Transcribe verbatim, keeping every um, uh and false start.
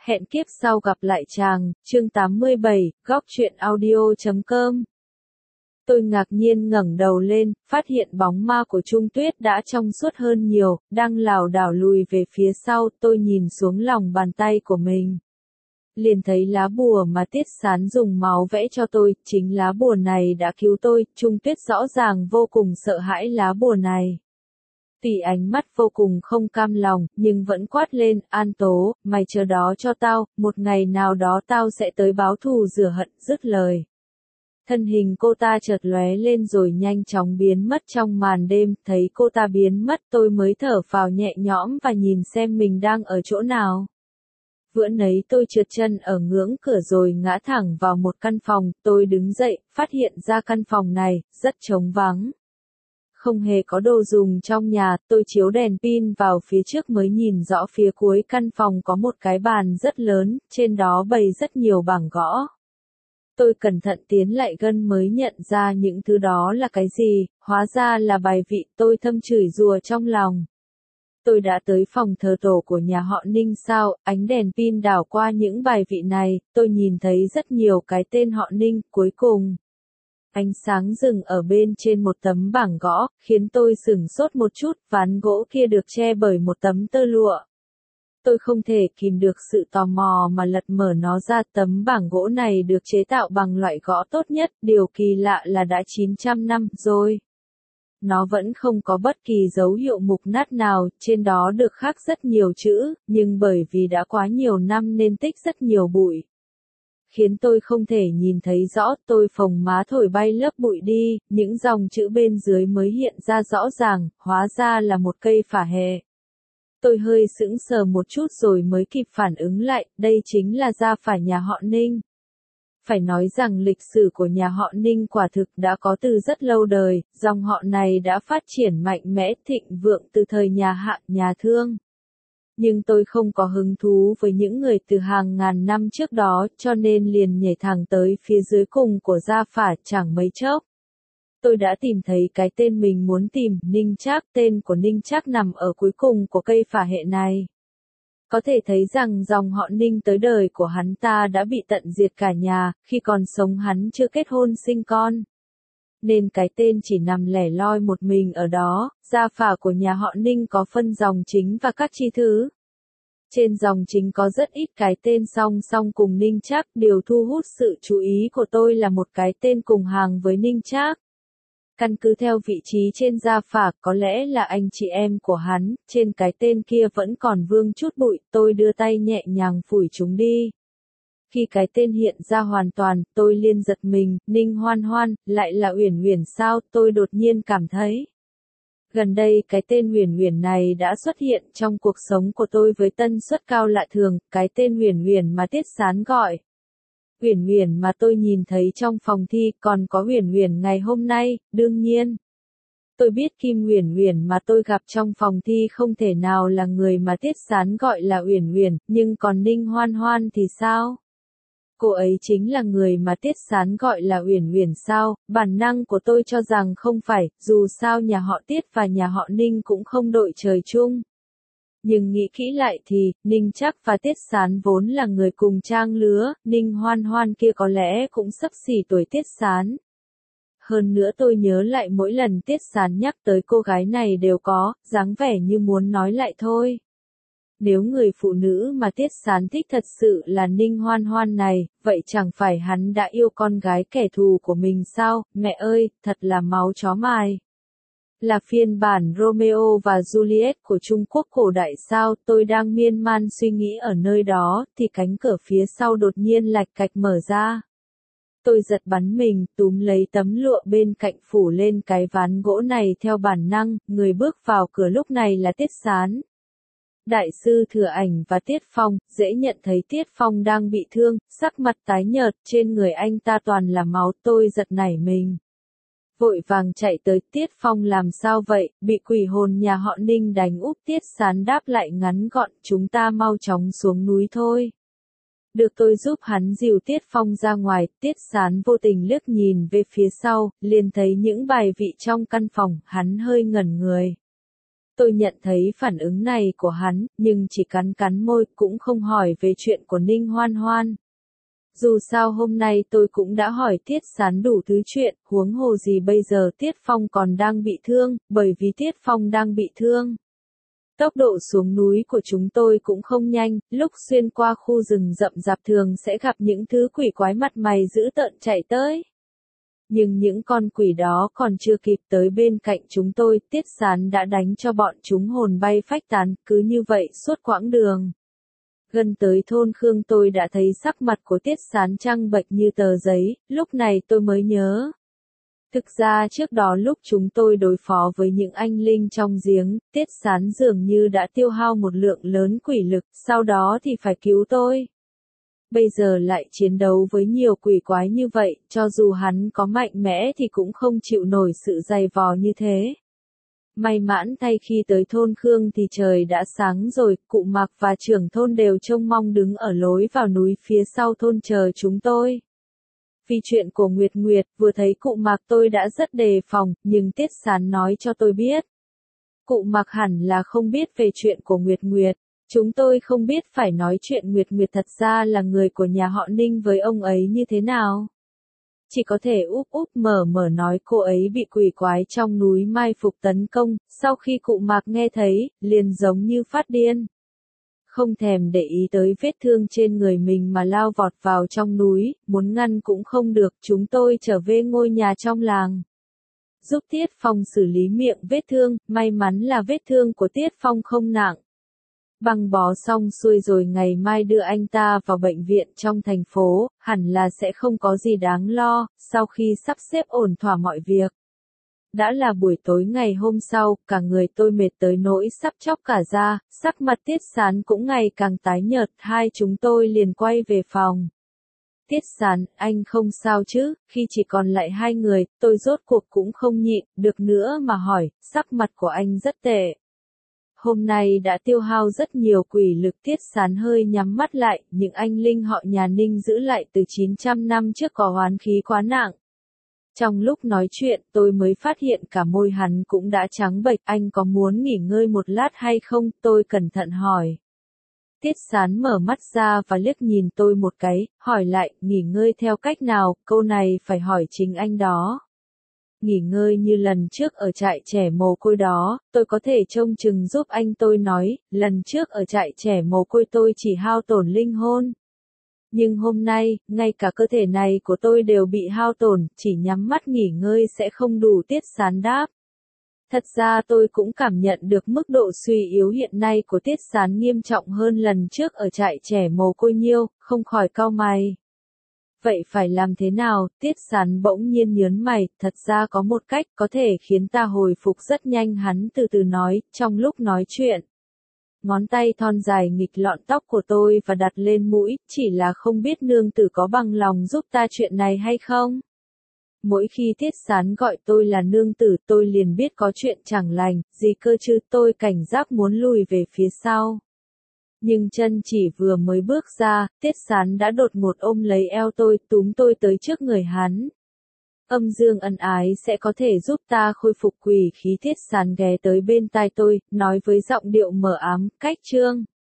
Hẹn kiếp sau gặp lại chàng, chương tám mươi bảy, góc truyện audio chấm com. Tôi ngạc nhiên ngẩng đầu lên, phát hiện bóng ma của Trung Tuyết đã trong suốt hơn nhiều, đang lảo đảo lùi về phía sau, tôi nhìn xuống lòng bàn tay của mình. Liền thấy lá bùa mà Tiết Sán dùng máu vẽ cho tôi, chính lá bùa này đã cứu tôi, Trung Tuyết rõ ràng vô cùng sợ hãi lá bùa này. Tỷ ánh mắt vô cùng không cam lòng, nhưng vẫn quát lên, An Tố, mày chờ đó cho tao, một ngày nào đó tao sẽ tới báo thù rửa hận, dứt lời. Thân hình cô ta chợt lóe lên rồi nhanh chóng biến mất trong màn đêm, thấy cô ta biến mất tôi mới thở phào nhẹ nhõm và nhìn xem mình đang ở chỗ nào. Bữa nấy tôi trượt chân ở ngưỡng cửa rồi ngã thẳng vào một căn phòng, tôi đứng dậy, phát hiện ra căn phòng này, rất trống vắng. Không hề có đồ dùng trong nhà, tôi chiếu đèn pin vào phía trước mới nhìn rõ phía cuối căn phòng có một cái bàn rất lớn, trên đó bày rất nhiều bảng gõ. Tôi cẩn thận tiến lại gần mới nhận ra những thứ đó là cái gì, hóa ra là bài vị, tôi thầm chửi rủa trong lòng. Tôi đã tới phòng thờ tổ của nhà họ Ninh sao, ánh đèn pin đảo qua những bài vị này, tôi nhìn thấy rất nhiều cái tên họ Ninh, cuối cùng. Ánh sáng dừng ở bên trên một tấm bảng gõ, khiến tôi sửng sốt một chút, ván gỗ kia được che bởi một tấm tơ lụa. Tôi không thể kìm được sự tò mò mà lật mở nó ra, tấm bảng gỗ này được chế tạo bằng loại gõ tốt nhất, điều kỳ lạ là đã chín trăm năm rồi. Nó vẫn không có bất kỳ dấu hiệu mục nát nào, trên đó được khắc rất nhiều chữ, nhưng bởi vì đã quá nhiều năm nên tích rất nhiều bụi. Khiến tôi không thể nhìn thấy rõ, tôi phồng má thổi bay lớp bụi đi, những dòng chữ bên dưới mới hiện ra rõ ràng, hóa ra là một cây phả hệ. Tôi hơi sững sờ một chút rồi mới kịp phản ứng lại, đây chính là gia phả nhà họ Ninh. Phải nói rằng lịch sử của nhà họ Ninh quả thực đã có từ rất lâu đời, dòng họ này đã phát triển mạnh mẽ thịnh vượng từ thời nhà Hạ, nhà Thương. Nhưng tôi không có hứng thú với những người từ hàng ngàn năm trước đó, cho nên liền nhảy thẳng tới phía dưới cùng của gia phả chẳng mấy chốc. Tôi đã tìm thấy cái tên mình muốn tìm, Ninh Trác, tên của Ninh Trác nằm ở cuối cùng của cây phả hệ này. Có thể thấy rằng dòng họ Ninh tới đời của hắn ta đã bị tận diệt cả nhà, khi còn sống hắn chưa kết hôn sinh con. Nên cái tên chỉ nằm lẻ loi một mình ở đó, gia phả của nhà họ Ninh có phân dòng chính và các chi thứ. Trên dòng chính có rất ít cái tên song song cùng Ninh Trác, điều thu hút sự chú ý của tôi là một cái tên cùng hàng với Ninh Trác. Căn cứ theo vị trí trên gia phả, có lẽ là anh chị em của hắn, trên cái tên kia vẫn còn vương chút bụi, tôi đưa tay nhẹ nhàng phủi chúng đi. Khi cái tên hiện ra hoàn toàn, tôi liên giật mình, Ninh Hoan Hoan, lại là Uyển Uyển sao, tôi đột nhiên cảm thấy. Gần đây cái tên Uyển Uyển này đã xuất hiện trong cuộc sống của tôi với tần suất cao lạ thường, cái tên Uyển Uyển mà Tiết Sán gọi. Uyển Uyển mà tôi nhìn thấy trong phòng thi, còn có Uyển Uyển ngày hôm nay, đương nhiên. Tôi biết Kim Uyển Uyển mà tôi gặp trong phòng thi không thể nào là người mà Tiết Sán gọi là Uyển Uyển, nhưng còn Ninh Hoan Hoan thì sao? Cô ấy chính là người mà Tiết Sán gọi là Uyển Uyển sao? Bản năng của tôi cho rằng không phải, dù sao nhà họ Tiết và nhà họ Ninh cũng không đội trời chung. Nhưng nghĩ kỹ lại thì, Ninh Trác và Tiết Sán vốn là người cùng trang lứa, Ninh Hoan Hoan kia có lẽ cũng xấp xỉ tuổi Tiết Sán. Hơn nữa tôi nhớ lại mỗi lần Tiết Sán nhắc tới cô gái này đều có, dáng vẻ như muốn nói lại thôi. Nếu người phụ nữ mà Tiết Sán thích thật sự là Ninh Hoan Hoan này, vậy chẳng phải hắn đã yêu con gái kẻ thù của mình sao, mẹ ơi, thật là máu chó mài. Là phiên bản Romeo và Juliet của Trung Quốc cổ đại sao, tôi đang miên man suy nghĩ ở nơi đó, thì cánh cửa phía sau đột nhiên lạch cạch mở ra. Tôi giật bắn mình, túm lấy tấm lụa bên cạnh phủ lên cái ván gỗ này theo bản năng, người bước vào cửa lúc này là Tiết Sán. Đại sư Thừa Ảnh và Tiết Phong, dễ nhận thấy Tiết Phong đang bị thương, sắc mặt tái nhợt, trên người anh ta toàn là máu, tôi giật nảy mình. Vội vàng chạy tới, Tiết Phong làm sao vậy, bị quỷ hồn nhà họ Ninh đánh úp, Tiết Sán đáp lại ngắn gọn, chúng ta mau chóng xuống núi thôi. Được tôi giúp hắn dìu Tiết Phong ra ngoài, Tiết Sán vô tình liếc nhìn về phía sau, liền thấy những bài vị trong căn phòng, hắn hơi ngẩn người. Tôi nhận thấy phản ứng này của hắn, nhưng chỉ cắn cắn môi, cũng không hỏi về chuyện của Ninh Hoan Hoan. Dù sao hôm nay tôi cũng đã hỏi Tiết Sán đủ thứ chuyện, huống hồ gì bây giờ Tiết Phong còn đang bị thương, bởi vì Tiết Phong đang bị thương. Tốc độ xuống núi của chúng tôi cũng không nhanh, lúc xuyên qua khu rừng rậm rạp thường sẽ gặp những thứ quỷ quái mặt mày dữ tợn chạy tới. Nhưng những con quỷ đó còn chưa kịp tới bên cạnh chúng tôi, Tiết Sán đã đánh cho bọn chúng hồn bay phách tán, cứ như vậy suốt quãng đường. Gần tới thôn Khương tôi đã thấy sắc mặt của Tiết Sán trắng bệch như tờ giấy, lúc này tôi mới nhớ. Thực ra trước đó lúc chúng tôi đối phó với những anh linh trong giếng, Tiết Sán dường như đã tiêu hao một lượng lớn quỷ lực, sau đó thì phải cứu tôi. Bây giờ lại chiến đấu với nhiều quỷ quái như vậy, cho dù hắn có mạnh mẽ thì cũng không chịu nổi sự dày vò như thế. May mãn thay khi tới thôn Khương thì trời đã sáng rồi, cụ Mạc và trưởng thôn đều trông mong đứng ở lối vào núi phía sau thôn chờ chúng tôi. Vì chuyện của Nguyệt Nguyệt, vừa thấy cụ Mạc tôi đã rất đề phòng, nhưng Tiết Sán nói cho tôi biết. Cụ Mạc hẳn là không biết về chuyện của Nguyệt Nguyệt. Chúng tôi không biết phải nói chuyện Nguyệt Nguyệt thật ra là người của nhà họ Ninh với ông ấy như thế nào. Chỉ có thể úp úp mở mở nói cô ấy bị quỷ quái trong núi mai phục tấn công, sau khi cụ Mạc nghe thấy, liền giống như phát điên. Không thèm để ý tới vết thương trên người mình mà lao vọt vào trong núi, muốn ngăn cũng không được, chúng tôi trở về ngôi nhà trong làng. Giúp Tiết Phong xử lý miệng vết thương, may mắn là vết thương của Tiết Phong không nặng. Băng bó xong xuôi rồi ngày mai đưa anh ta vào bệnh viện trong thành phố, hẳn là sẽ không có gì đáng lo, sau khi sắp xếp ổn thỏa mọi việc. Đã là buổi tối ngày hôm sau, cả người tôi mệt tới nỗi sắp chóc cả da, sắc mặt Tiết Sán cũng ngày càng tái nhợt, hai chúng tôi liền quay về phòng. Tiết Sán, anh không sao chứ, khi chỉ còn lại hai người, tôi rốt cuộc cũng không nhịn được nữa mà hỏi, sắc mặt của anh rất tệ. Hôm nay đã tiêu hao rất nhiều quỷ lực. Tiết Sán hơi nhắm mắt lại, những anh linh họ nhà Ninh giữ lại từ chín trăm năm trước có oán khí quá nặng. Trong lúc nói chuyện, tôi mới phát hiện cả môi hắn cũng đã trắng bệch. Anh có muốn nghỉ ngơi một lát hay không? Tôi cẩn thận hỏi. Tiết Sán mở mắt ra và liếc nhìn tôi một cái, hỏi lại, nghỉ ngơi theo cách nào? Câu này phải hỏi chính anh đó. Nghỉ ngơi như lần trước ở trại trẻ mồ côi đó, tôi có thể trông chừng giúp anh. Tôi nói, lần trước ở trại trẻ mồ côi tôi chỉ hao tổn linh hồn. Nhưng hôm nay, ngay cả cơ thể này của tôi đều bị hao tổn, chỉ nhắm mắt nghỉ ngơi sẽ không đủ. Tiết Sán đáp. Thật ra tôi cũng cảm nhận được mức độ suy yếu hiện nay của Tiết Sán nghiêm trọng hơn lần trước ở trại trẻ mồ côi nhiêu, không khỏi cau mày. Vậy phải làm thế nào? Tiết Sán bỗng nhiên nhớn mày, thật ra có một cách có thể khiến ta hồi phục rất nhanh. Hắn từ từ nói, trong lúc nói chuyện. Ngón tay thon dài nghịch lọn tóc của tôi và đặt lên mũi, chỉ là không biết nương tử có bằng lòng giúp ta chuyện này hay không? Mỗi khi Tiết Sán gọi tôi là nương tử tôi liền biết có chuyện chẳng lành, gì cơ chứ. Tôi cảnh giác muốn lùi về phía sau. Nhưng chân chỉ vừa mới bước ra, Tiết Sán đã đột ngột ôm lấy eo tôi, túm tôi tới trước người hắn. Âm dương ân ái sẽ có thể giúp ta khôi phục quỷ khí. Tiết Sán ghé tới bên tai tôi, nói với giọng điệu mờ ám, cách trương.